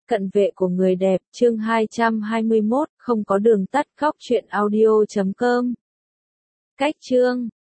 Cận vệ của người đẹp, chương 221, không có đường tắt, khóc chuyện audio.com. Cách chương